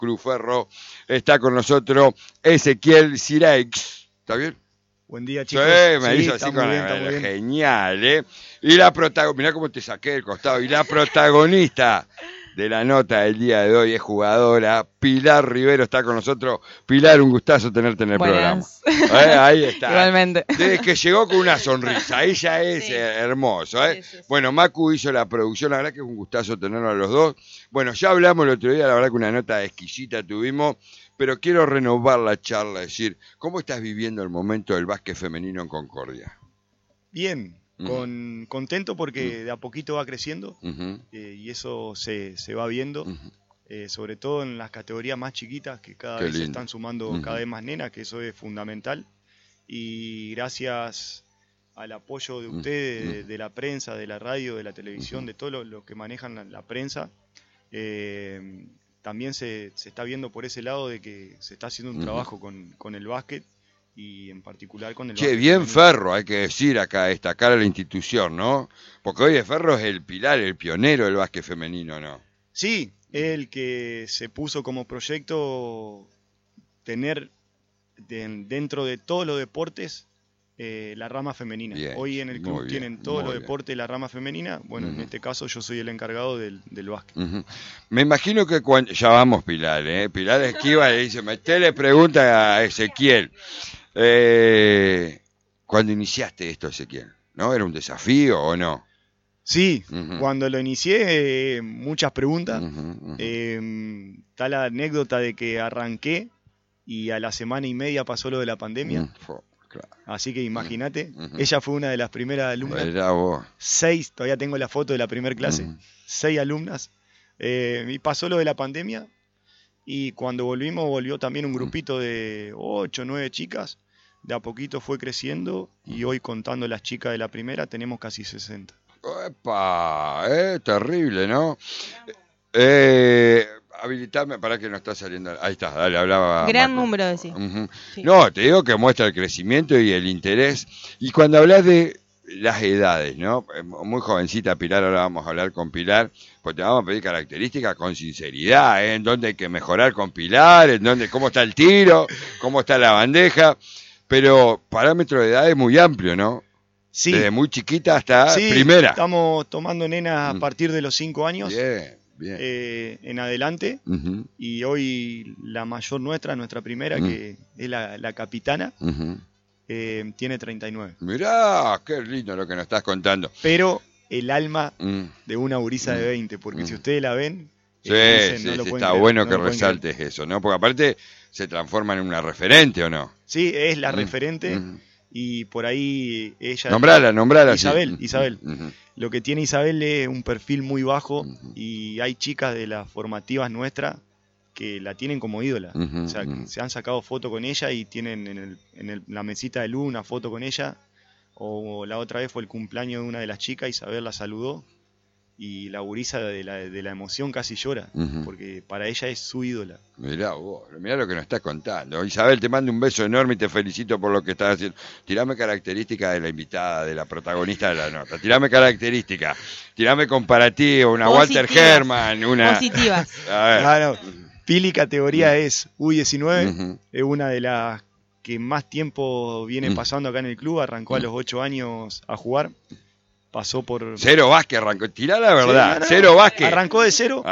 Cruz Ferro. Está con nosotros Ezequiel Sireix. ¿Está bien? Buen día, chicos. Sí, me hizo así con bien. Genial, ¿eh? Y la protagonista, mirá cómo te saqué del costado. Y la protagonista de la nota del día de hoy es jugadora. Pilar Rivero está con nosotros. Pilar, un gustazo tenerte en el Buenas. programa. Ahí está. Igualmente. Desde que llegó con una sonrisa, ella es hermoso, ¿eh? Sí. Bueno, Macu hizo la producción, la verdad que es un gustazo tenerlos a los dos. Bueno, ya hablamos el otro día, la verdad que una nota exquisita tuvimos, pero quiero renovar la charla, es decir, ¿cómo estás viviendo el momento del básquet femenino en Concordia? Bien, contento porque de a poquito va creciendo y eso se va viendo, sobre todo en las categorías más chiquitas que cada vez se están sumando cada vez más nenas, que eso es fundamental. Y gracias al apoyo de ustedes, de la prensa, de la radio, de la televisión, de todos los que manejan la prensa, también se está viendo por ese lado de que se está haciendo un trabajo con el básquet y en particular con el básquet. Che, bien Ferro, hay que decir acá, destacar a la institución, ¿no? Porque hoy Ferro es el pilar, el pionero del básquet femenino, ¿no? Sí, el que se puso como proyecto tener dentro de todos los deportes la rama femenina. Bien, hoy en el club tienen todos los deportes la rama femenina. Bueno, en este caso yo soy el encargado del básquet. Me imagino que cuando... Ya vamos, Pilar, ¿eh? Pilar esquiva y dice, le pregunta a Ezequiel. Cuando iniciaste esto, Ezequiel, ¿no? ¿Era un desafío o no? Sí, cuando lo inicié, muchas preguntas. Está la anécdota de que arranqué y a la semana y media pasó lo de la pandemia. Claro. Así que imagínate, ella fue una de las primeras alumnas. Era vos. 6, todavía tengo la foto de la primera clase, 6 alumnas. Y pasó lo de la pandemia y cuando volvió también un grupito de 8, 9 chicas. De a poquito fue creciendo y hoy, contando las chicas de la primera, tenemos casi 60. ¡Epa! Terrible, ¿no? Habilitame para que no está saliendo. Ahí está, dale, hablaba. Gran Marco. número, decía. Sí. No, te digo que muestra el crecimiento y el interés. Y cuando hablas de las edades, ¿no? Muy jovencita Pilar, ahora vamos a hablar con Pilar, pues te vamos a pedir características con sinceridad, ¿eh? En dónde hay que mejorar con Pilar, en dónde, cómo está el tiro, cómo está la bandeja. Pero parámetro de edad es muy amplio, ¿no? Sí. Desde muy chiquita hasta primera. Estamos tomando nenas a partir de los 5 años. Bien. En adelante. Y hoy la mayor nuestra primera, que es la capitana, tiene 39. Mirá, qué lindo lo que nos estás contando. Pero el alma de una gurisa de 20, porque si ustedes la ven... Sí, está bueno que resaltes eso, ¿no? Porque aparte se transforma en una referente, ¿o no? Sí, es la referente y por ahí ella... Nombrala. Isabel. Lo que tiene Isabel es un perfil muy bajo y hay chicas de las formativas nuestras que la tienen como ídola. O sea, que se han sacado foto con ella y tienen en la mesita de luz una foto con ella. O la otra vez fue el cumpleaños de una de las chicas, Isabel la saludó. Y la gurisa de la emoción casi llora, porque para ella es su ídola. Mirá vos, mirá lo que nos estás contando. Isabel, te mando un beso enorme y te felicito por lo que estás haciendo. Tirame características de la invitada, de la protagonista de la nota. Tirame características, tirame comparativo, una Positivas. Walter Herman, una... Positivas. A ver. Claro, Pili categoría es U19, es una de las que más tiempo viene pasando acá en el club, arrancó a los 8 años a jugar. Pasó por... Cero básquet arrancó. Tirá la verdad. Sí, cero básquet. Arrancó de cero.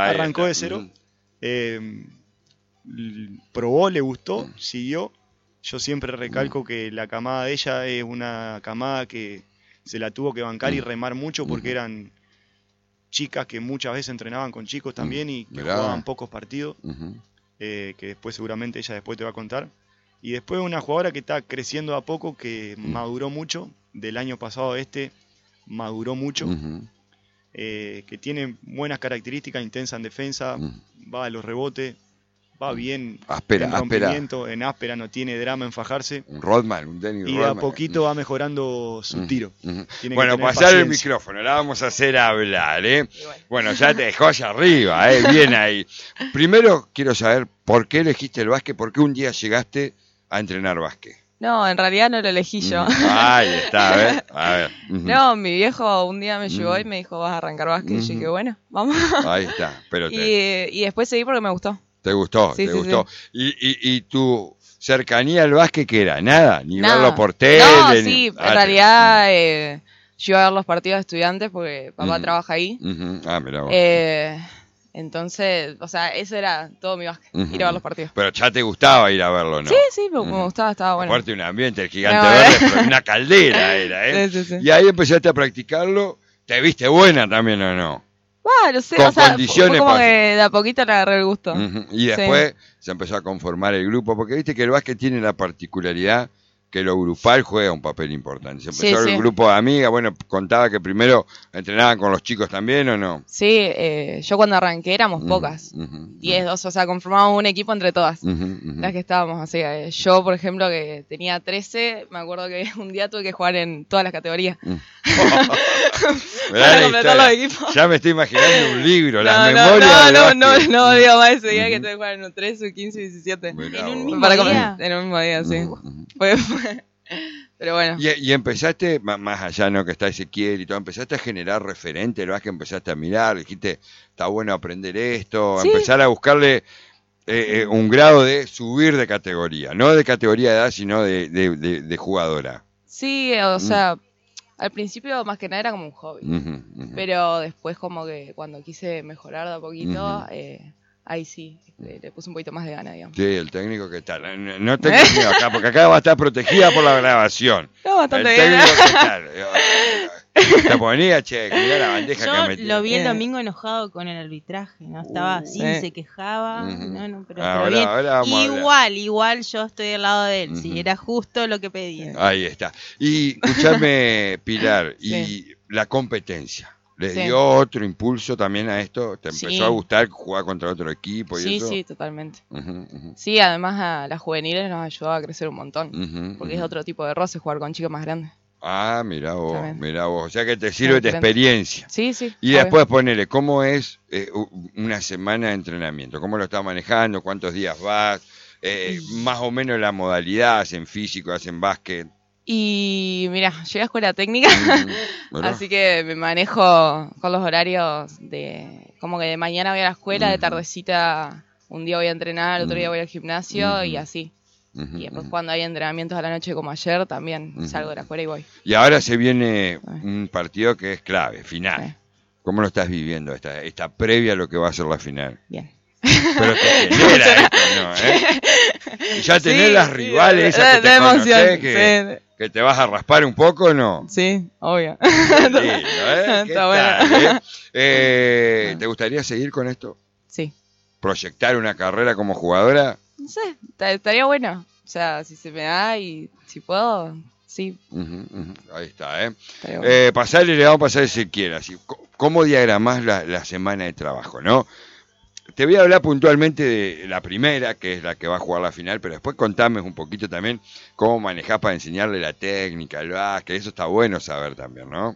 Probó, le gustó, siguió. Yo siempre recalco que la camada de ella es una camada que se la tuvo que bancar y remar mucho porque eran chicas que muchas veces entrenaban con chicos también y que jugaban pocos partidos. Que después seguramente ella después te va a contar. Y después una jugadora que está creciendo a poco, que maduró mucho. Del año pasado maduró mucho, que tiene buenas características, intensa en defensa, va a los rebotes, va bien en rompimiento, en áspera, no tiene drama en fajarse. Un Rodman, un Dennis Rodman. Y de a poquito va mejorando su tiro. Bueno, pasar el micrófono, la vamos a hacer hablar, ¿eh? Bueno, ya te dejó allá arriba, bien ahí. Primero quiero saber por qué elegiste el básquet, por qué un día llegaste a entrenar básquet. No, en realidad no lo elegí yo. Ahí está, a ver. No, mi viejo un día me llevó y me dijo, vas a arrancar básquet. Y yo dije, bueno, vamos. Ahí está. Pero y después seguí porque me gustó. Te gustó, Sí, te sí, gustó. Y tu cercanía al básquet, ¿qué era? Nada, ni Nada. verlo por tele. No, ni- sí, Ah, en realidad yo iba a ver los partidos de estudiantes porque papá Ujú. trabaja ahí. Ah, mirá vos. Entonces, o sea, eso era todo mi básquet, Ujú. ir a ver los partidos. Pero ya te gustaba ir a verlo, ¿no? Sí, sí, me Ujú. gustaba, estaba bueno. Aparte un ambiente, el gigante No, verde, pero una caldera era, ¿eh? Sí, sí, sí. Y ahí empezaste a practicarlo. ¿Te viste buena también o no? No sé, Con o sea, fue condiciones como para- que de a poquito le agarré el gusto. Ujú. Y Sí. después se empezó a conformar el grupo, porque viste que el básquet tiene la particularidad que lo grupal juega un papel importante. Se empezó Sí, el sí. grupo de amigas, bueno, contaba que primero entrenaban con los chicos también, ¿o no? Sí, yo cuando arranqué éramos Ujú, pocas. ujú, 10, 12, o sea, conformábamos un equipo entre todas. ujú, ujú. Las que estábamos, así yo, por ejemplo, que tenía 13, me acuerdo que un día tuve que jugar en todas las categorías. Mirá Para la completar historia. los equipos. Ya me estoy imaginando un libro, las No, memorias del básquet. no digo más ese día que Ujú. tuve que jugar en un 13, 15, 17. Mirá En un vos. mismo Para día. en un mismo día, sí. Ujú, ujú. Pero bueno. Y empezaste, más allá, ¿no? Que está Ezequiel y todo, empezaste a generar referente, el básquet empezaste a mirar, dijiste, está bueno aprender esto, Sí. empezar a buscarle un grado de subir de categoría, no de categoría de edad, sino de jugadora. Sí, o sea, al principio más que nada era como un hobby. Ujú, ujú. Pero después como que cuando quise mejorar de a poquito, Ujú. ahí sí, le puse un poquito más de gana, digamos. Sí, el técnico que tal. No tengo miedo acá, porque acá va a estar protegida por la grabación. No, bastante El bien. técnico que tal. Te ponía, che, mirá la bandeja que Yo metí. lo vi el Eh. domingo enojado con el arbitraje, ¿no? Estaba así, Sí. se quejaba, Ujú. no, pero Ahora- bien. ahora vamos a hablar. Igual yo estoy al lado de él, Ujú. si era justo lo que pedía. Ahí está. Y escuchame, Pilar, y Sí. la competencia. ¿Le Sí. dio otro impulso también a esto? ¿Te empezó Sí. a gustar jugar contra otro equipo y Sí, eso? sí, totalmente. Ujú, ujú, Sí, además a las juveniles nos ayudaba a crecer un montón. ujú, Porque ujú. es otro tipo de roce jugar con chicos más grandes. Ah, mirá vos, También. mirá vos. O sea que te sirve de diferente. experiencia. Sí, sí. Y obvio. después ponele, ¿cómo es una semana de entrenamiento? ¿Cómo lo estás manejando? ¿Cuántos días vas? Más o menos la modalidad, hacen físico, hacen básquet. Y mira, llegué a escuela técnica, Ujú, ¿verdad? así que me manejo con los horarios de como que de mañana voy a la escuela, de Ujú. tardecita un día voy a entrenar, otro día Ujú. voy al gimnasio Ujú. y así. Ujú, Y después ujú. cuando hay entrenamientos a la noche como ayer, también Ujú. salgo de la escuela y voy. Y ahora se viene Ay. un partido que es clave, final. Sí. ¿Cómo lo estás viviendo esta previa a lo que va a ser la final? Bien. Pero te genera esto, ¿no? ¿Eh? Ya tenés Sí, las sí, rivales, de- esas que de te emoción, conocés, que te vas a raspar un poco, ¿no? Sí, obvio. Qué lindo, ¿eh? ¿Qué Está bueno. tal, ¿te gustaría seguir con esto? Sí. ¿Proyectar una carrera como jugadora? No sé, estaría bueno. O sea, si se me da y si puedo, sí, Ujú, ujú. Ahí está, ¿eh? estaría bueno. Pasarle, le vamos a pasar si quiera. Así, ¿cómo diagramás la semana de trabajo, no? Te voy a hablar puntualmente de la primera, que es la que va a jugar la final, pero después contame un poquito también cómo manejás para enseñarle la técnica, el básquet, eso está bueno saber también, ¿no?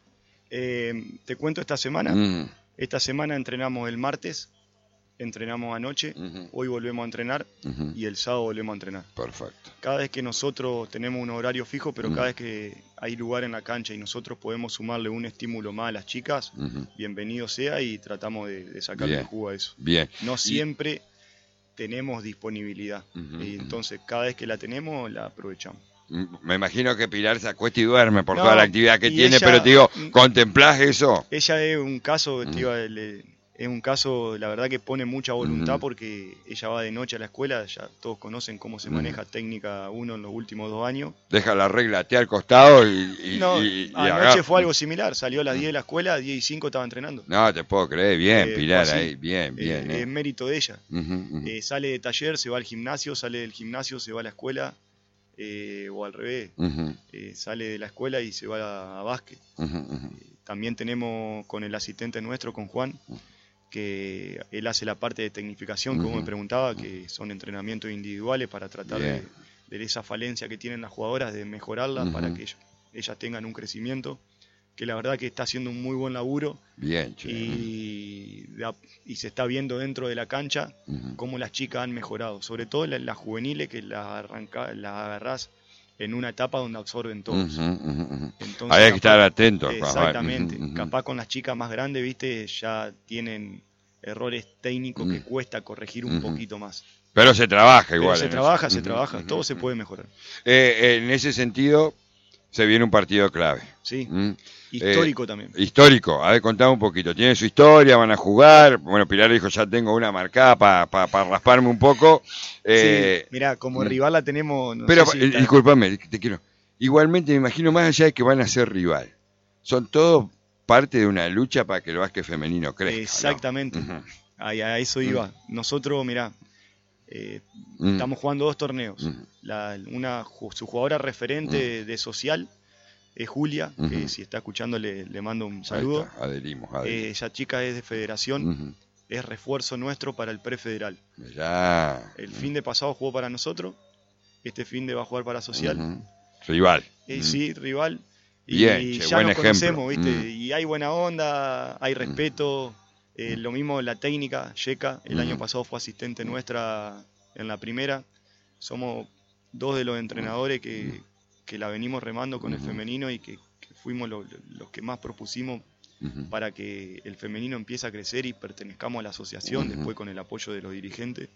Te cuento esta semana. Mm, Esta semana entrenamos el martes, entrenamos anoche, ujú, hoy volvemos a entrenar ujú. y el sábado volvemos a entrenar. Perfecto. Cada vez que nosotros tenemos un horario fijo, pero Mm. cada vez que hay lugar en la cancha y nosotros podemos sumarle un estímulo más a las chicas, Ujú. bienvenido sea y tratamos de sacarle Bien. el jugo a eso. Bien. No siempre tenemos disponibilidad Ujú, y ujú. entonces cada vez que la tenemos la aprovechamos. Me imagino que Pilar se acuesta y duerme por No, toda la actividad que y tiene, ella- pero te digo, ¿contemplás eso? Ella es un caso, Mm. es un caso, la verdad que pone mucha voluntad Ujú. porque ella va de noche a la escuela, ya todos conocen cómo se Ujú. maneja técnica 1 en los últimos 2 años. Deja la regla te al costado y No, y anoche agarra. fue algo similar, salió a las 10 de la escuela, 10 y 5 estaba entrenando. No, te puedo creer, bien, Fue Pilar, así. ahí, bien, bien. Es mérito de ella. Ujú, ujú. Sale de taller, se va al gimnasio, sale del gimnasio, se va a la escuela, o al revés. Ujú, Sale de la escuela y se va a básquet. ujú, ujú. También tenemos con el asistente nuestro, con Juan, que él hace la parte de tecnificación, como Ujú. me preguntaba, que son entrenamientos individuales para tratar Bien. de esa falencia que tienen las jugadoras, de mejorarla Ujú. para que ellas tengan un crecimiento, que la verdad que está haciendo un muy buen laburo Bien, che. y se está viendo dentro de la cancha Ujú. cómo las chicas han mejorado, sobre todo las juveniles que las agarrás en una etapa donde absorben todos. Ujú, ujú, ujú. Entonces, Hay que estar capaz- atento. Exactamente. Ujú, ujú. Capaz con las chicas más grandes, viste, ya tienen errores técnicos que cuesta corregir un poquito más. Pero se trabaja Pero igual. se en trabaja, eso. todo se puede mejorar. En ese sentido, se viene un partido clave. Sí, ¿Mm? histórico también. Histórico, a ver, contame un poquito. Tiene su historia, van a jugar. Bueno, Pilar dijo, ya tengo una marcada para rasparme un poco. Sí, mirá, como rival la tenemos. No pero, sé si está- discúlpame, te quiero. Igualmente, me imagino, más allá de que van a ser rival, son todos parte de una lucha para que el básquet femenino crezca. Exactamente. ¿No? A eso iba. Nosotros, mirá, estamos jugando 2 torneos. Su jugadora referente de social es Julia, que si está escuchando le mando un saludo. Ahí está, adherimos. Esa chica es de federación, es refuerzo nuestro para el prefederal. Mirá. El fin de pasado jugó para nosotros, este fin de va a jugar para social. Rival. Sí, rival. Bien, Y che, ya buen nos ejemplo. conocemos, ¿viste? Y hay buena onda, hay respeto. Lo mismo la técnica, Yeka, el año pasado fue asistente nuestra en la primera. Somos 2 de los entrenadores que la venimos remando con el femenino y que fuimos los que más propusimos para que el femenino empiece a crecer y pertenezcamos a la asociación, después con el apoyo de los dirigentes.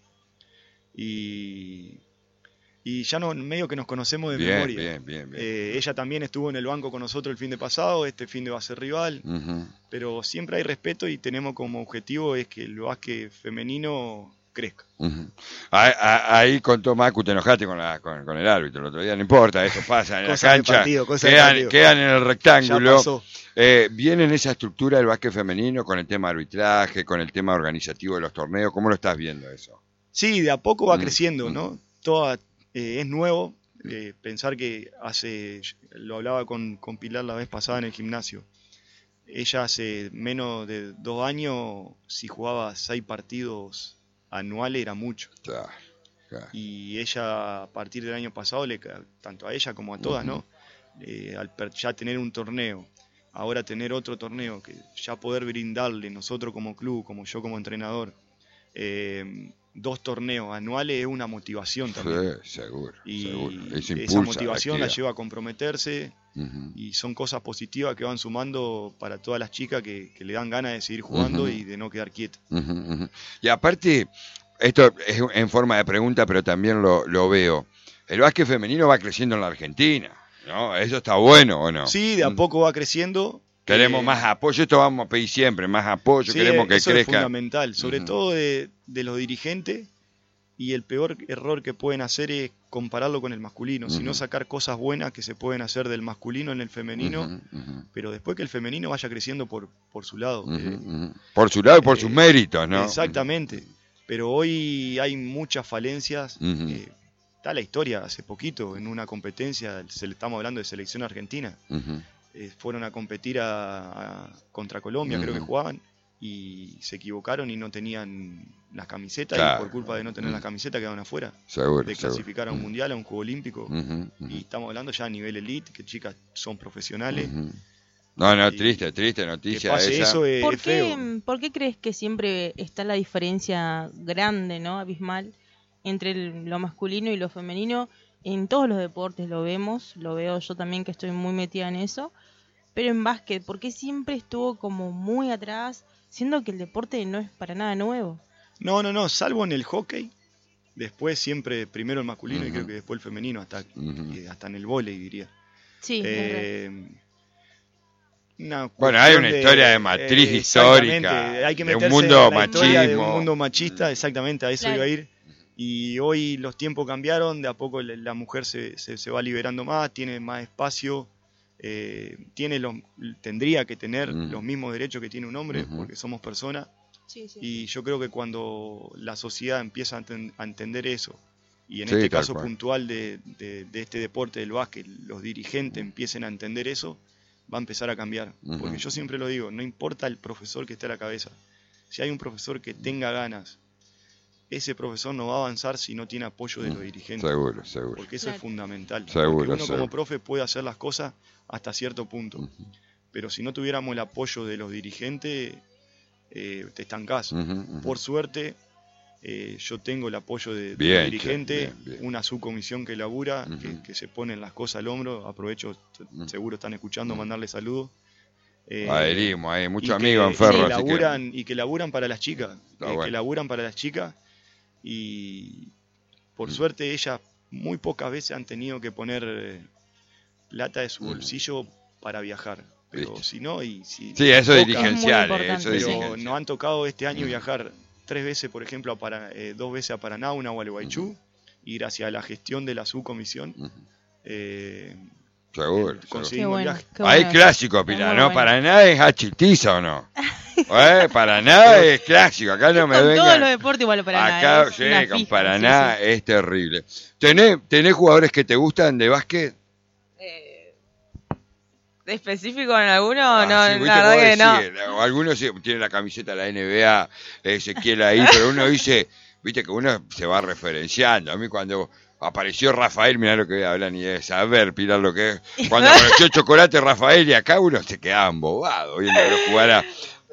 Y ya medio que nos conocemos de memoria. Bien. Ella también estuvo en el banco con nosotros el fin de pasado, este fin de va a ser rival, pero siempre hay respeto y tenemos como objetivo es que el básquet femenino crezca. Ahí contó Macu, te enojaste con el árbitro el otro día, no importa, eso pasa en la cancha, quedan en el rectángulo. Ya pasó. ¿Viene en esa estructura el básquet femenino con el tema arbitraje, con el tema organizativo de los torneos? ¿Cómo lo estás viendo eso? Sí, de a poco va creciendo, ¿no? Es nuevo, pensar que lo hablaba con Pilar la vez pasada en el gimnasio, ella hace menos de 2 años, si jugaba 6 partidos anuales era mucho. Claro. Y ella a partir del año pasado, tanto a ella como a todas, ¿no? Ya tener un torneo, ahora tener otro torneo, que ya poder brindarle nosotros como club, como yo como entrenador, 2 torneos anuales es una motivación también. Sí, seguro. Eso impulsa esa motivación la actividad. lleva a comprometerse y son cosas positivas que van sumando para todas las chicas que le dan ganas de seguir jugando y de no quedar quietas. Y aparte, esto es en forma de pregunta, pero también lo veo. El básquet femenino va creciendo en la Argentina, ¿no? ¿Eso está bueno o no? Sí, de a poco va creciendo. Queremos más apoyo, esto vamos a pedir siempre, más apoyo, Sí, queremos que eso crezca. es fundamental, sobre todo de los dirigentes, y el peor error que pueden hacer es compararlo con el masculino, sino sacar cosas buenas que se pueden hacer del masculino en el femenino, pero después que el femenino vaya creciendo por su lado. Por su lado y por sus méritos, ¿no? Exactamente, pero hoy hay muchas falencias. Está la historia, hace poquito, en una competencia, estamos hablando de selección argentina, fueron a competir contra Colombia, creo que jugaban, y se equivocaron y no tenían las camisetas, Claro. y por culpa de no tener las camisetas quedaron afuera Seguro, de clasificar a un mundial, a un juego olímpico. Y estamos hablando ya a nivel elite, que chicas son profesionales. No, Y triste que noticia pase esa. eso es ¿Por feo. por qué crees que siempre está la diferencia grande, ¿no? Abismal, entre lo masculino y lo femenino? En todos los deportes lo veo yo también, que estoy muy metida en eso, pero en básquet, ¿por qué siempre estuvo como muy atrás, siendo que el deporte no es para nada nuevo? No, salvo en el hockey. Después siempre primero el masculino y creo que después el femenino, hasta en el vóley, diría. Sí, es verdad. Bueno, hay una historia de matriz histórica, hay que de un meterse mundo en la historia de un machismo. mundo machista, exactamente, a eso Claro. iba a ir. Y hoy los tiempos cambiaron, de a poco la mujer se va liberando más, tiene más espacio, tendría que tener los mismos derechos que tiene un hombre, porque somos personas. Sí. Y yo creo que cuando la sociedad empieza a entender eso, y en Sí, este tal caso cual. puntual de este deporte del básquet, los dirigentes empiecen a entender eso, va a empezar a cambiar. Porque yo siempre lo digo, no importa el profesor que esté a la cabeza. Si hay un profesor que tenga ganas, ese profesor no va a avanzar si no tiene apoyo de los dirigentes. Seguro. Porque eso Claro. es fundamental. Seguro, Porque uno seguro. como profe puede hacer las cosas hasta cierto punto. Pero si no tuviéramos el apoyo de los dirigentes, te estancás. Por suerte, yo tengo el apoyo de Bien, los dirigentes, bien. una subcomisión que labura, que se ponen las cosas al hombro. Aprovecho, seguro están escuchando, mandarle saludos. Adherimos, hay muchos y amigos en que Ferro. así que- y que laburan para las chicas. Está Que bueno. laburan para las chicas. Y por Mm. suerte ellas muy pocas veces han tenido que poner plata de su bolsillo para viajar. Pero Listo. si no, y si Sí, eso toca, dirigencial, Es muy eso importante. pero dirigencial. nos han tocado este año Mm. viajar 3 veces, por ejemplo, 2 veces a Paraná, una a Gualeguaychú, y gracias a la gestión de la subcomisión Ujú. eh, Seguro. Qué conseguimos bueno. el viaje. qué Hay bueno. clásico, Pilar, muy ¿no? bueno. Para nada es hachitiza o no. Paraná es clásico, acá no me Con todos los vengan. deportes igual para nada. Acá, es sí, una con fija, Paraná sí, es terrible. ¿Tenés jugadores que te gustan de básquet? ¿De específico en alguno? Ah, No, sí, viste la verdad cómo que no. decís, o algunos sí, tienen la camiseta de la NBA, Ezequiel ahí, pero uno dice, viste que uno se va referenciando. A mí cuando apareció Rafael, mirá lo que voy a hablar, ni de saber, Pilar, lo que es. Cuando apareció Chocolate Rafael y acá uno se quedaba embobado viéndolo jugar a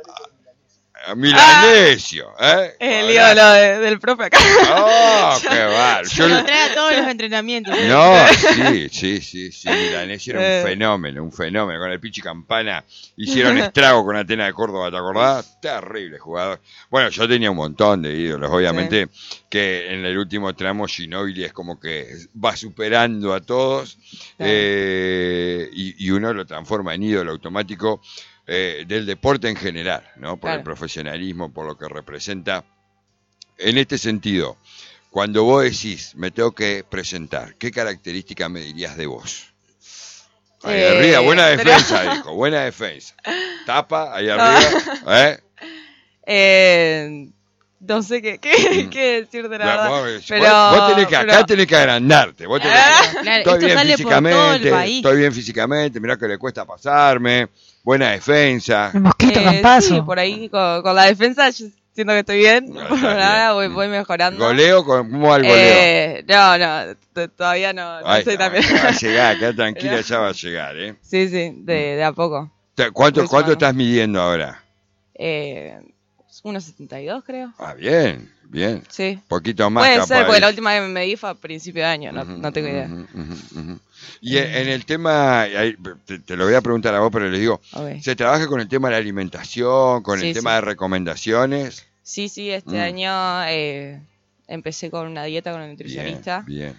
Milanesio, ¿eh? El ídolo del profe acá. ¡Oh, qué bar! Se lo trae a todos los entrenamientos. No, sí, Milanesio era un fenómeno. Con el Pichi Campana hicieron estrago con Atenas de Córdoba, ¿te acordás? Terrible jugador. Bueno, yo tenía un montón de ídolos, obviamente, que en el último tramo Ginóbili es como que va superando a todos y uno lo transforma en ídolo automático del deporte en general, ¿no? Por el profesionalismo, por lo que representa. En este sentido, cuando vos decís, me tengo que presentar, ¿qué característica me dirías de vos? Ahí arriba, buena defensa, dijo, buena defensa. Tapa, ahí arriba, No sé qué decir de la verdad. Vos tenés que, acá tenés que agrandarte. Vos tenés que, Claro, estoy esto bien sale por todo el país. estoy bien físicamente, mirá que le cuesta pasarme, buena defensa. El mosquito Campazo. Sí, por ahí con la defensa yo siento que estoy bien. Ah, Por está ahora bien. voy mejorando. ¿Goleo? ¿Cómo va el goleo? Todavía no Ay, soy tan bien. va a llegar, acá tranquila, ya va a llegar, ¿eh? Sí, de a poco. ¿Cuánto Aproximadamente. estás midiendo ahora? 1,72 creo. Ah, bien. Sí. Poquito más Puede capaz. ser, porque la última vez me medí fue a principio de año, no tengo idea. Y en el tema, ahí, te lo voy a preguntar a vos, pero les digo, Ok. ¿se trabaja con el tema de la alimentación, con el Sí, tema sí. de recomendaciones? Sí, este año empecé con una dieta con un nutricionista. Bien.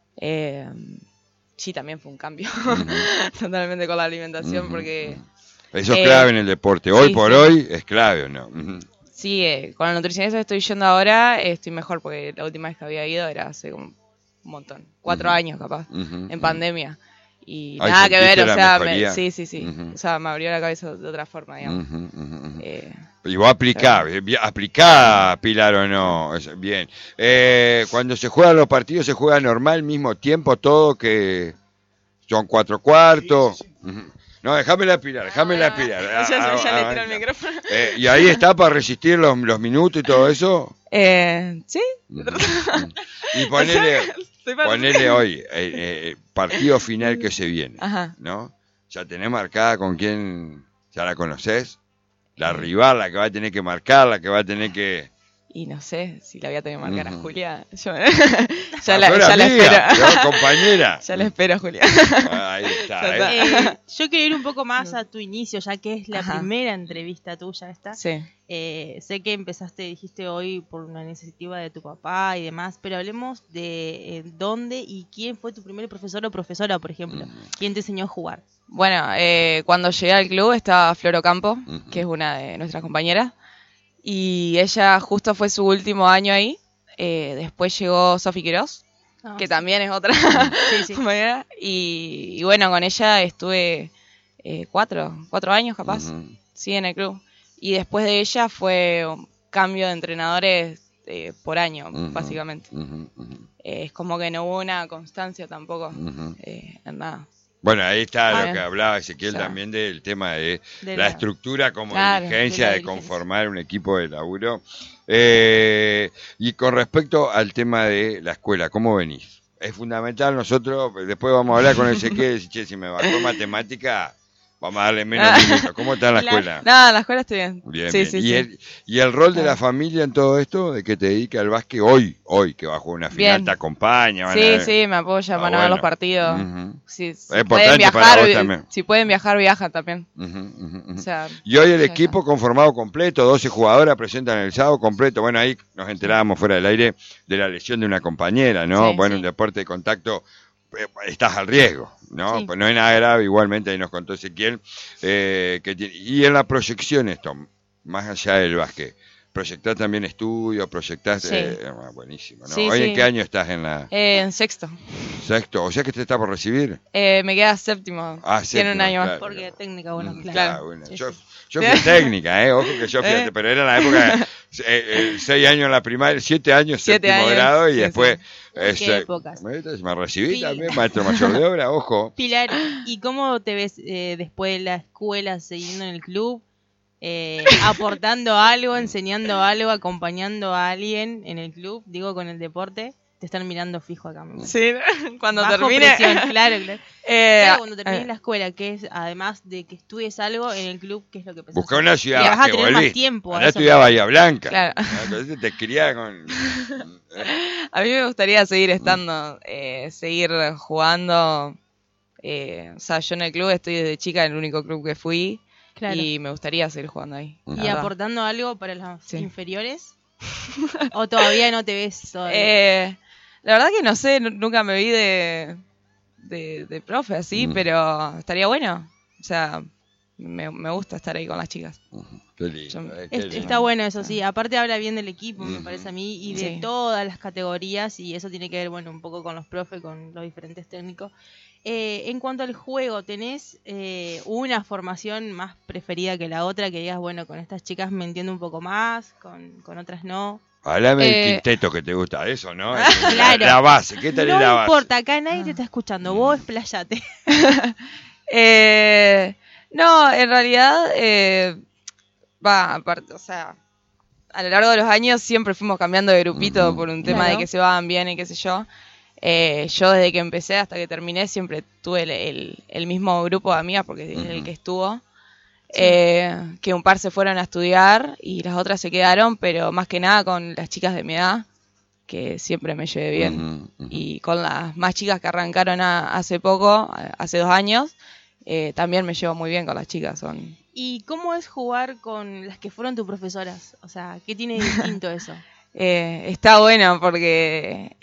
Sí, también fue un cambio totalmente con la alimentación porque Eso es clave en el deporte. Hoy sí, por sí. hoy es clave, ¿o no? sí, con el nutricionista que estoy yendo ahora estoy mejor porque la última vez que había ido era hace como un montón, 4 años capaz, en pandemia. Y Ay, nada que ver, ¿sentiste o la sea, mejoría? sí. O sea, me abrió la cabeza de otra forma, digamos. Y vos aplicá, Pilar, ¿o no? Bien. Cuando se juegan los partidos, ¿se juega normal, mismo tiempo, todo, que son 4 cuartos? Sí. No, déjame la Pilar. Ya le tiro el micrófono. ¿Y ahí está para resistir los minutos y todo eso? Sí. Y ponele Estoy para- Ponele hoy, partido final que se viene, Ajá. ¿no? ¿Ya tenés marcada con quién? ¿Ya la conocés? La rival, la que va a tener que marcar, la que va a tener que... Y no sé si la voy a tener que marcar a Ujú. Julia. Yo, Ah, ya sos la amiga, espero. sos compañera. Ya la espero, Julia. Ahí está, Ya ¿eh? está. Yo quiero ir un poco más a tu inicio, ya que es la Ajá. primera entrevista tuya esta. Sí. Sé que empezaste, dijiste hoy, por una iniciativa de tu papá y demás, pero hablemos de dónde y quién fue tu primer profesor o profesora, por ejemplo. ¿Quién te enseñó a jugar? Bueno, cuando llegué al club estaba Flor Ocampo, Ujú. que es una de nuestras compañeras. Y ella justo fue su último año ahí. Después llegó Sofi Quirós, que también es otra Sí. compañera. Y bueno, con ella estuve 4 años capaz, Ujú. sí, en el club. Y después de ella fue un cambio de entrenadores por año, Ujú. básicamente. Ujú, ujú, Es como que no hubo una constancia tampoco ujú. en nada. Bueno, ahí está lo Bien. que hablaba Ezequiel Ya. también del tema de De la estructura como Claro, dirigencia, de la de dirigencia. conformar un equipo de laburo. Y con respecto al tema de la escuela, ¿cómo venís? Es fundamental, nosotros, después vamos a hablar con Ezequiel, si me bajó matemática, Vamos a darle menos minutos. ¿Cómo está en la escuela? No, en la escuela estoy bien. Bien, Sí, bien. sí, ¿Y, ¿Y el rol de la familia en todo esto? ¿De que te dedica al básquet hoy, que va a jugar una final, Bien. te acompaña? Sí, me apoya, van a ver los partidos. Si Es pueden importante viajar, para vos también. si pueden viajar, viajan también. O sea, y hoy el equipo conformado completo, 12 jugadoras presentan el sábado completo. Bueno, ahí nos enterábamos fuera del aire de la lesión de una compañera, ¿no? Sí, bueno, un deporte de contacto, estás al riesgo, ¿no? Sí. Pues no es nada grave, igualmente ahí nos contó Ezequiel. Y en la proyección esto, más allá del básquet, ¿proyectás también estudios? ¿Proyectás? Sí. Buenísimo, ¿no? Sí, ¿Hoy sí. en qué año estás en la en sexto. sexto? O sea que te está por recibir. Me queda séptimo. Ah, Tiene un séptimo, año más. claro. Porque técnica, bueno, claro. Claro, bueno. Sí, Yo sí. fui técnica, ojo que yo fíjate, pero era la época, 6 años en la primaria, 7 años, 7 séptimo años, grado, y sí, después, Qué épocas. me recibí Sí. también, maestro mayor de obra, ojo. Pilar, ¿y cómo te ves después de la escuela, siguiendo en el club? Aportando algo, enseñando algo, acompañando a alguien en el club, digo, con el deporte. Te están mirando fijo acá. Sí, cuando Bajo termine. presión, claro. Claro, cuando termines eh, la escuela, que es, además de que estudies algo en el club, ¿qué es lo que pensás? Busca una ciudad Y vas a tener más basquetbolista. tiempo. a Andá a eso estudiar me- Bahía Blanca. Claro. Entonces te criás con... A mí me gustaría seguir estando, seguir jugando. O sea, yo en el club estoy desde chica, en el único club que fui. Claro. Y me gustaría seguir jugando ahí. la ¿Y verdad. aportando algo para las Sí. inferiores? ¿O todavía no te ves todavía? La verdad que no sé, nunca me vi de profe así, pero estaría bueno. O sea, me gusta estar ahí con las chicas. Qué lindo, qué lindo. Está bueno eso, sí. Aparte habla bien del equipo, me Ujú. parece a mí, y de Sí. todas las categorías, y eso tiene que ver, bueno, un poco con los profes, con los diferentes técnicos. En cuanto al juego, ¿tenés una formación más preferida que la otra? Que digas, bueno, con estas chicas me entiendo un poco más, con otras no. Hablame del quinteto que te gusta, eso, ¿no? Claro. La base, ¿qué tal es la No base? importa, acá nadie te está escuchando, vos explayate. No, en realidad, aparte, o sea, a lo largo de los años siempre fuimos cambiando de grupito por un tema de Claro. que se van bien y qué sé yo. Yo desde que empecé hasta que terminé siempre tuve el mismo grupo de amigas porque es el que estuvo. Que un par se fueron a estudiar y las otras se quedaron, pero más que nada con las chicas de mi edad, que siempre me llevé bien. Y con las más chicas que arrancaron hace poco, hace 2 años, también me llevo muy bien con las chicas. ¿Y cómo es jugar con las que fueron tus profesoras? O sea, ¿qué tiene de distinto eso? Está bueno porque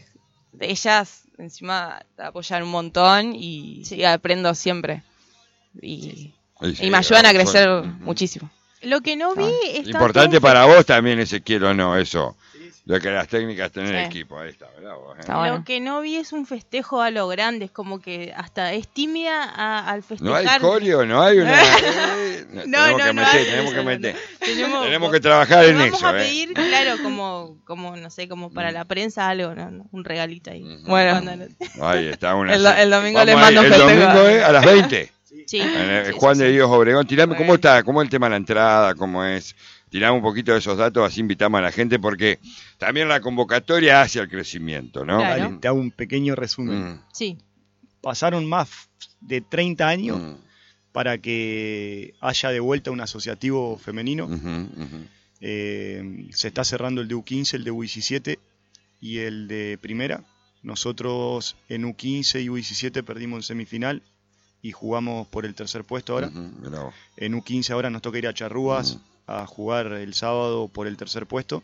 ellas encima te apoyan un montón y aprendo siempre. Y me ayudan a crecer muchísimo. Lo que no vi es Importante tanto para vos también, Ezequiel, ¿o no? Eso, de que las técnicas tener Sí. equipo. Ahí está, ¿verdad? Vos, Está bueno. Lo que no vi es un festejo a lo grande, es como que hasta es tímida al ¿No festejar. hay coreo? ¿No hay una...? Tenemos que hay meter. eso, Tenemos que trabajar en vamos eso. a pedir, claro, como no sé, como para la prensa algo, ¿no? Un regalito ahí. Bueno. Ahí está una. El domingo Vamos les ahí, mando un el festejo. domingo a las 20. Sí. En el Sí, Juan sí, de sí. Dios Obregón. Tirame, ¿cómo Bueno. está? ¿Cómo es el tema de la entrada? ¿Cómo es? Tirame un poquito de esos datos, así invitamos a la gente, porque también la convocatoria hace el crecimiento, ¿no? Claro. Dale, te hago un pequeño resumen. Sí. Pasaron más de 30 años Mm. para que haya de vuelta un asociativo femenino. Ujú. Se está cerrando el de U15, el de U17 y el de primera. Nosotros en U15 y U17 perdimos en semifinal y jugamos por el tercer puesto ahora. Mirá vos. En U15 ahora nos toca ir a Charrúas a jugar el sábado por el tercer puesto.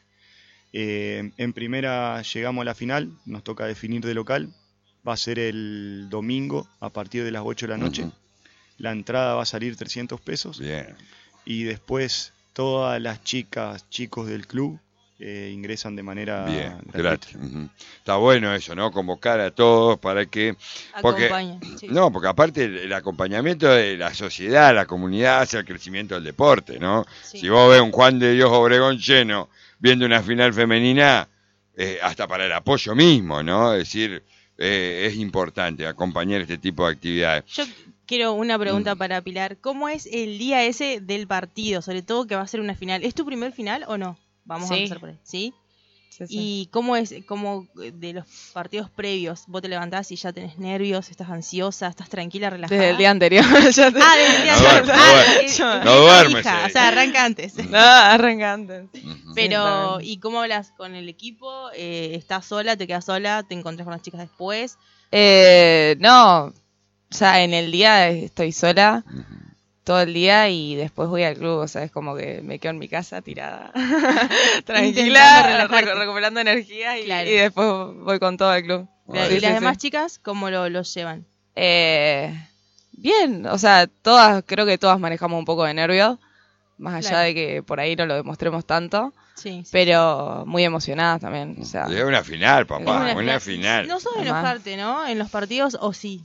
En primera llegamos a la final, nos toca definir de local. Va a ser el domingo a partir de las 8 de la noche. Ujú. La entrada va a salir 300 pesos. Bien. Y después todas las chicas, chicos del club ingresan de manera Bien, gratuita. gratis. Ujú. Está bueno eso, ¿no? Convocar a todos para que... Porque, Acompaña. Sí. no, porque aparte el acompañamiento de la sociedad, la comunidad, hace el crecimiento del deporte, ¿no? Sí. Si vos ves un Juan de Dios Obregón lleno viendo una final femenina, hasta para el apoyo mismo, ¿no? Es decir, es importante acompañar este tipo de actividades. Yo quiero una pregunta para Pilar. ¿Cómo es el día ese del partido? Sobre todo que va a ser una final. ¿Es tu primer final o no? Vamos a Sí. empezar por ahí. ¿Sí? Sí, sí. ¿Y cómo es, como de los partidos previos? ¿Vos te levantás y ya tenés nervios, estás ansiosa, estás tranquila, relajada? Desde el día anterior. Ya te- Desde el día No anterior. duerme, no no duerme, hija, sí. o sea, arranca antes. No, arranca antes. Ujú. Pero, Sí, ¿y cómo hablas con el equipo? ¿Estás sola, te quedas sola, te encontrás con las chicas después? No, o sea, en el día estoy sola Ujú. todo el día y después voy al club, o sea, es como que me quedo en mi casa tirada, Intentando tranquila, relajarte. recuperando energía Claro. y después voy con todo al club. Claro, Sí, ¿y las sí, demás sí. chicas cómo lo llevan? Bien, o sea, todas, creo que todas manejamos un poco de nervios, más allá Claro. de que por ahí no lo demostremos tanto, Sí, sí. pero muy emocionadas también, o sea, Es una final, papá, Es una final. No sos de Además. enojarte, ¿no? En los partidos, o sí.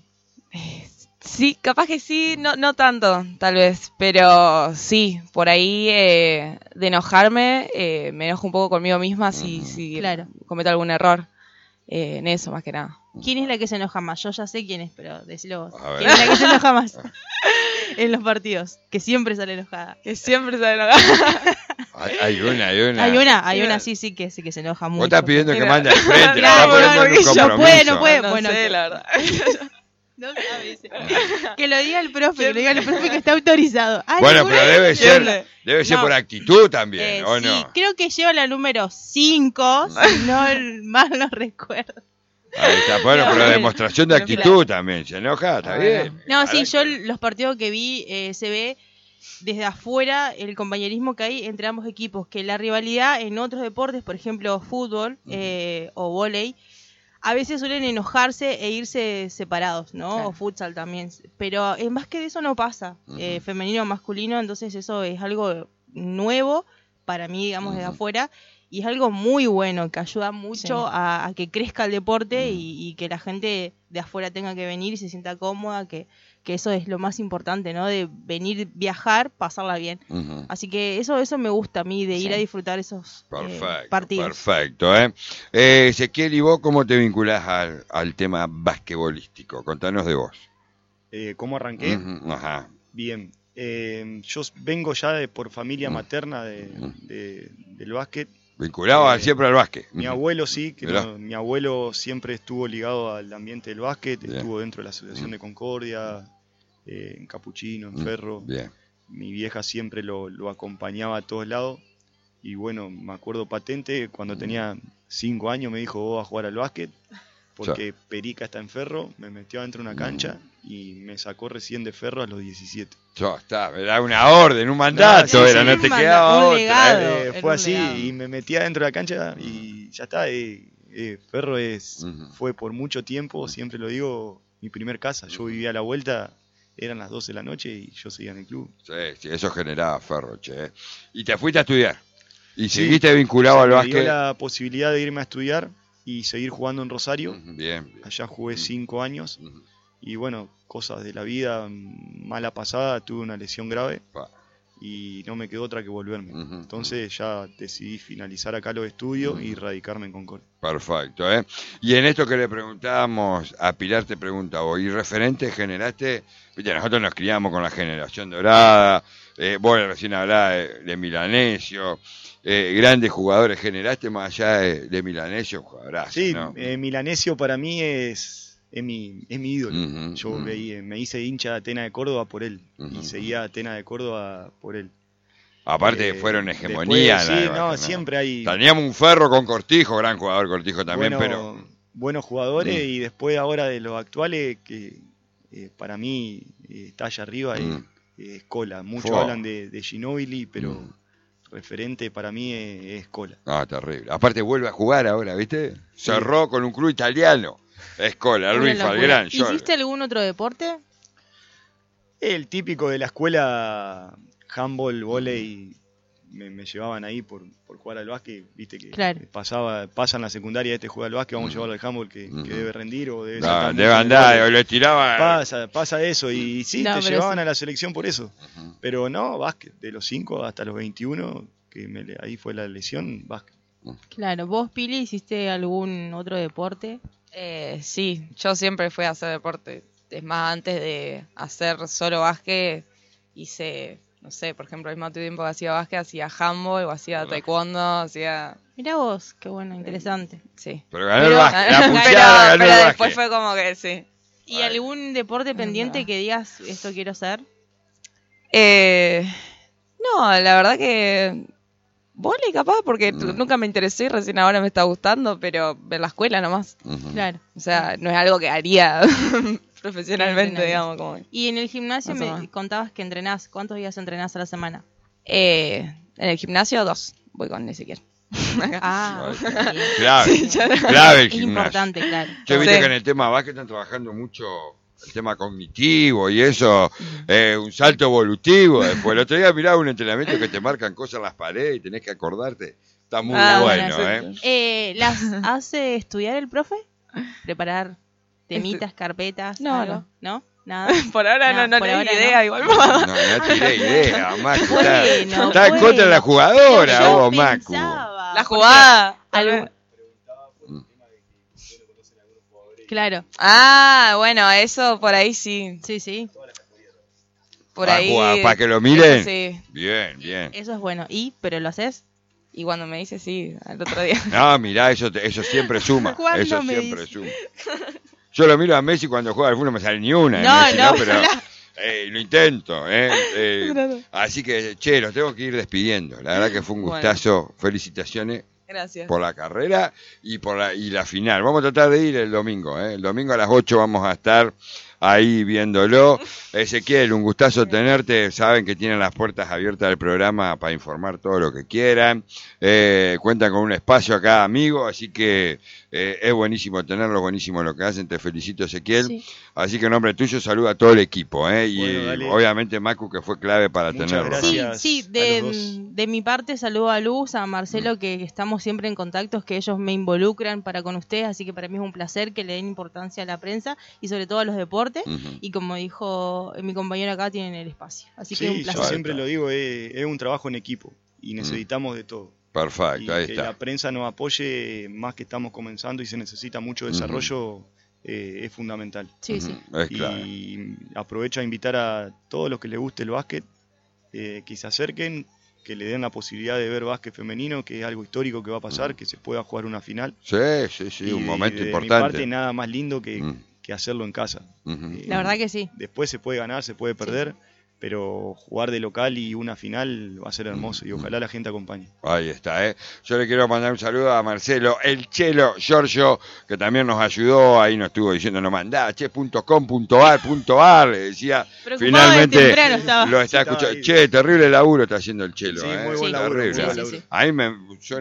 sí, capaz que sí, no tanto, tal vez, pero sí, por ahí de enojarme, me enojo un poco conmigo misma si Claro. cometo algún error en eso, más que nada. ¿Quién es la que se enoja más? Yo ya sé quién es, pero decilo vos. A ver. ¿Quién es la que se enoja más en los partidos? Que siempre sale enojada. Que siempre se enoja. Hay una. Hay una sí que se enoja mucho. Vos estás pidiendo que Mira. mande al frente, le Claro, estás poniendo en un porque no compromiso. puede. No Bueno, sé, que- la verdad. No sabe, dice. Que lo diga el profe, que lo diga el profe que está autorizado. Ay, Bueno, ¿alguna pero vez? debe ser No. por actitud también, ¿o Sí, no? creo que lleva la número 5, si no mal no recuerdo. Ahí está, bueno, No, pero bueno. demostración de actitud también. ¿Se enoja? Está bien. No, sí, yo Carácter. los partidos que vi se ve desde afuera el compañerismo que hay entre ambos equipos, que la rivalidad en otros deportes, por ejemplo fútbol o vóley, a veces suelen enojarse e irse separados, ¿no? Claro. O futsal también, pero en básquet eso no pasa, femenino o masculino, entonces eso es algo nuevo para mí, digamos, desde afuera. Y es algo muy bueno, que ayuda mucho Sí. a que crezca el deporte y que la gente de afuera tenga que venir y se sienta cómoda, que eso es lo más importante, ¿no? De venir, viajar, pasarla bien. Ujú. Así que eso me gusta a mí, de ir Sí. a disfrutar esos Perfecto, partidos. perfecto. Ezequiel, ¿y vos cómo te vinculás al tema basquetbolístico? Contanos de vos. ¿Cómo arranqué? Ujú, ajá. Bien. Yo vengo ya por familia materna del básquet. Vinculado Eh, siempre al básquet. Mi Ujú. abuelo sí, que Mirá. mi abuelo siempre estuvo ligado al ambiente del básquet, Bien. estuvo dentro de la Asociación de Concordia, en Capuchino, en Ferro. Bien. Mi vieja siempre lo acompañaba a todos lados. Y bueno, me acuerdo patente, cuando tenía 5 años me dijo, vos vas a jugar al básquet, porque Perica está en Ferro, me metió adentro de una cancha y me sacó recién de Ferro a los 17. Ya está, era una orden, un mandato, sí, era, sí. no te Un quedaba un otra. legado. Fue era así un legado. y me metí adentro de la cancha y ya está. Ferro Ujú. fue por mucho tiempo, siempre lo digo, mi primer casa. Yo vivía a la vuelta, eran las 12 de la noche y yo seguía en el club. Sí, eso generaba Ferro, che. Y te fuiste a estudiar. Y Sí, seguiste vinculado al me dio básquet. la posibilidad de irme a estudiar y seguir jugando en Rosario. Ujú, bien. Allá jugué 5 años Ujú. y bueno, cosas de la vida, mala pasada, tuve una lesión grave Pa. y no me quedó otra que volverme. Ujú, Entonces ya decidí finalizar acá los estudios y radicarme en Concordia. Perfecto, ¿eh? Y en esto que le preguntábamos, a Pilar te preguntaba, ¿y referente generaste? Viste, nosotros nos criamos con la generación dorada, vos recién hablabas de Milanesio, grandes jugadores generaste más allá de Milanesio, jugadorazo, Sí, ¿no? Milanesio para mí es mi ídolo. Ujú, Yo ujú. me hice hincha de Atenas de Córdoba por él Ujú. y seguía a Atenas de Córdoba por él. Aparte fueron hegemonía. Después, en la sí, época, no, siempre hay Teníamos un Ferro con Cortijo, gran jugador Cortijo también, buenos jugadores Mm. y después ahora de los actuales que para mí está allá arriba es Cola. Muchos Fua. hablan de Ginóbili, pero Mm. referente para mí es Cola. No, terrible. Aparte vuelve a jugar ahora, ¿viste? Cerró con un club italiano. Escola, Una Luis locura. Falgrán. ¿Hiciste algún otro deporte? El típico de la escuela, handball, volei, me llevaban ahí por jugar al básquet, viste que Claro. pasan la secundaria, este juega al básquet, vamos a llevarlo al handball que debe rendir o debe saltar Debe mucho en el andar, vóley. lo estiraba. Pasa eso y sí, No, te pero llevaban sí. a la selección por eso. Pero no, básquet, de los 5 hasta los 21, ahí fue la lesión, básquet. Claro. ¿Vos, Pili, hiciste algún otro deporte? Sí, yo siempre fui a hacer deporte. Es más, antes de hacer solo básquet, hice no sé, por ejemplo, al mismo tiempo que hacía básquet, hacía handball, o hacía taekwondo, hacía... Mirá vos, qué bueno, interesante. Sí. Pero ganó el básquet, la puteada ganó pero el después básquet. fue como que sí. ¿Y algún deporte pendiente que digas, esto quiero hacer? No, la verdad que... Vóley capaz, porque nunca me interesó y recién ahora me está gustando, pero en la escuela nomás. Claro. O sea, no es algo que haría profesionalmente, digamos. Como... Y en el gimnasio Más o me menos. contabas que entrenás. ¿Cuántos días entrenás a la semana? En el gimnasio 2, voy con Ezequiel. Ah, Clave, Sí, ya- clave el es gimnasio. importante, claro. Che, viste Sí. que en el tema básquet están trabajando mucho el tema cognitivo y eso, un salto evolutivo. Después, el otro día miraba un entrenamiento que te marcan cosas en las paredes y tenés que acordarte. Está muy bueno, bueno, ¿eh? ¿Las hace estudiar el profe? ¿Preparar temitas, carpetas? No, algo? ¿No? ¿Nada? Por ahora no por tengo ahora idea, no. igual. No tiré idea, Macu. Bueno, Está en contra de la jugadora, Yo vos, Macu. pensaba, La porque jugada. algún- Claro, Ah, bueno, eso por ahí sí. sí. Por Para ahí. jugar, para que lo miren. Eso sí. Bien, bien. Eso es bueno. ¿Pero lo haces? Y cuando me dice sí, al otro día. No, mirá, eso siempre suma. ¿Cuándo Eso me siempre dice? suma. Yo lo miro a Messi cuando juega al fútbol, no me sale ni una. No, Messi, no, pero claro. lo intento. Así que, che, los tengo que ir despidiendo. La verdad que fue un Bueno. gustazo. Felicitaciones Gracias. por la carrera y por la final. Vamos a tratar de ir el domingo. El domingo a las 8 vamos a estar ahí viéndolo. Ezequiel, un gustazo tenerte. Saben que tienen las puertas abiertas del programa para informar todo lo que quieran. Cuentan con un espacio acá, amigo, así que es buenísimo tenerlo, buenísimo lo que hacen. Te felicito, Ezequiel. Sí. Así que en nombre tuyo saludo a todo el equipo. Y Bueno, dale. obviamente Macu, que fue clave para Muchas tenerlo. gracias. Sí, a los dos. de mi parte saludo a Luz, a Marcelo, que estamos siempre en contactos, que ellos me involucran para con ustedes, así que para mí es un placer que le den importancia a la prensa y sobre todo a los deportes. Ujú. Y como dijo mi compañero acá, tienen el espacio. Así que es un Sí, yo placer. siempre lo digo, es un trabajo en equipo y necesitamos de todo. Y Perfecto, ahí que está. la prensa nos apoye, más que estamos comenzando y se necesita mucho desarrollo, es fundamental. Sí, sí. Ujú, es clave. Y aprovecho a invitar a todos los que les guste el básquet, que se acerquen, que le den la posibilidad de ver básquet femenino, que es algo histórico que va a pasar, que se pueda jugar una final. Sí, Y un momento de mi importante. parte, nada más lindo que hacerlo en casa. Ujú. La verdad que sí. Después se puede ganar, se puede perder, pero jugar de local y una final va a ser hermoso y ojalá la gente acompañe. Ahí está, Yo le quiero mandar un saludo a Marcelo, el Chelo Giorgio, que también nos ayudó, ahí nos estuvo diciendo, no mandá, che.com.ar, le decía, Preocupado de finalmente temprano estaba. lo está Sí, estaba escuchando. ahí. Che, terrible laburo está haciendo el Chelo, Sí, muy buen Sí, laburo, terrible. muy buen sí, laburo. sí. A mí yo